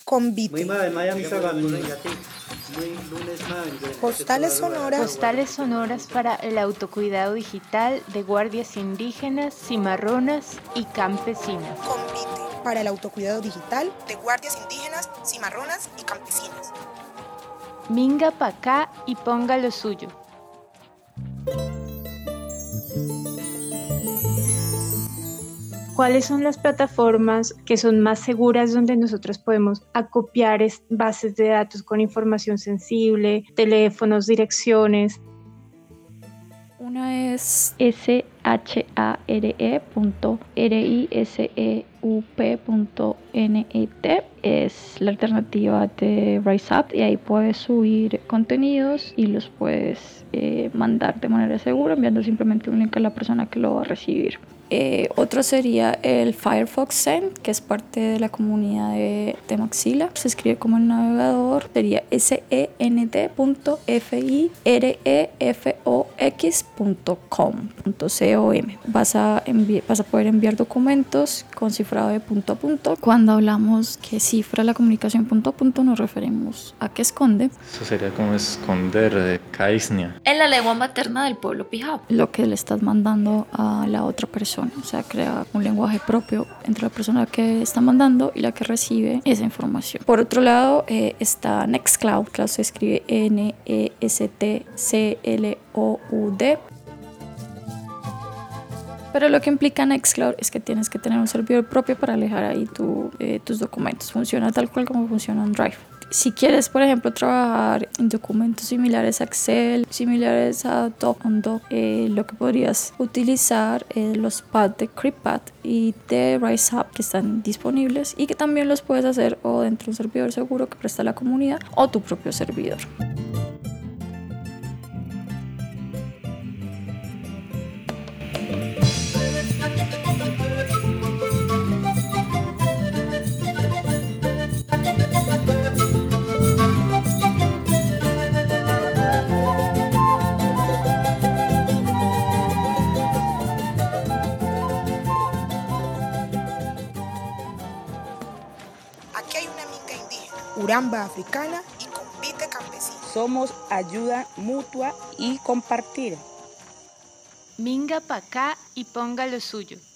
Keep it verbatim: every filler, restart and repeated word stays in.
Convite. Postales sonoras. Postales sonoras para el autocuidado digital de guardias indígenas, cimarronas y campesinas. Convite para el autocuidado digital de guardias indígenas, cimarronas y campesinas. Minga pa' acá y ponga lo suyo. ¿Cuáles son las plataformas que son más seguras donde nosotros podemos acopiar bases de datos con información sensible, teléfonos, direcciones? Una es share punto riseup punto net, es la alternativa de RiseUp y ahí puedes subir contenidos y los puedes eh, mandar de manera segura enviando simplemente un link a la persona que lo va a recibir. Eh, otro sería el Firefox Send, que es parte de la comunidad de, de Maxila. Se escribe como el navegador, sería send punto firefox punto com. Vas a, envi- vas a poder enviar documentos con cifrado de punto a punto. Cuando hablamos que cifra la comunicación punto a punto, nos referimos a que esconde. Eso sería como esconder de Kaisnia. En la lengua materna del pueblo pijao, lo que le estás mandando a la otra persona. O sea, crea un lenguaje propio entre la persona que está mandando y la que recibe esa información. Por otro lado, eh, está Nextcloud, que se escribe N E S T C L O U D. Pero lo que implica Nextcloud es que tienes que tener un servidor propio para alejar ahí tu, eh, tus documentos. Funciona tal cual como funciona en Drive. Si quieres, por ejemplo, trabajar en documentos similares a Excel, similares a Doc on Doc, eh, lo que podrías utilizar es los pads de CryptPad y de RiseUp que están disponibles y que también los puedes hacer o dentro de un servidor seguro que presta la comunidad o tu propio servidor. Aquí hay una minga indígena, uramba africana y convite campesino. Somos ayuda mutua y compartir. Minga pa' acá y ponga lo suyo.